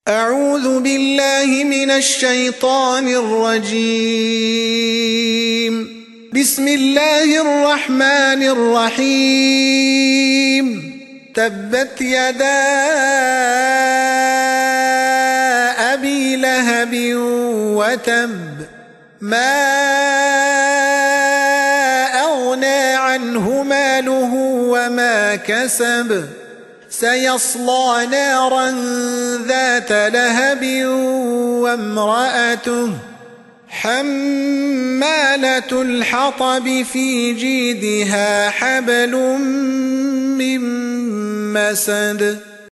أعوذ بالله من الشيطان الرجيم. بسم الله الرحمن الرحيم. تبت يدا أبي لهب وتب، ما أغنى عنه ماله وما كسب، سيصلى نارا ذات لهب وامرأته حمالة الحطب في جيدها حبل من مسد.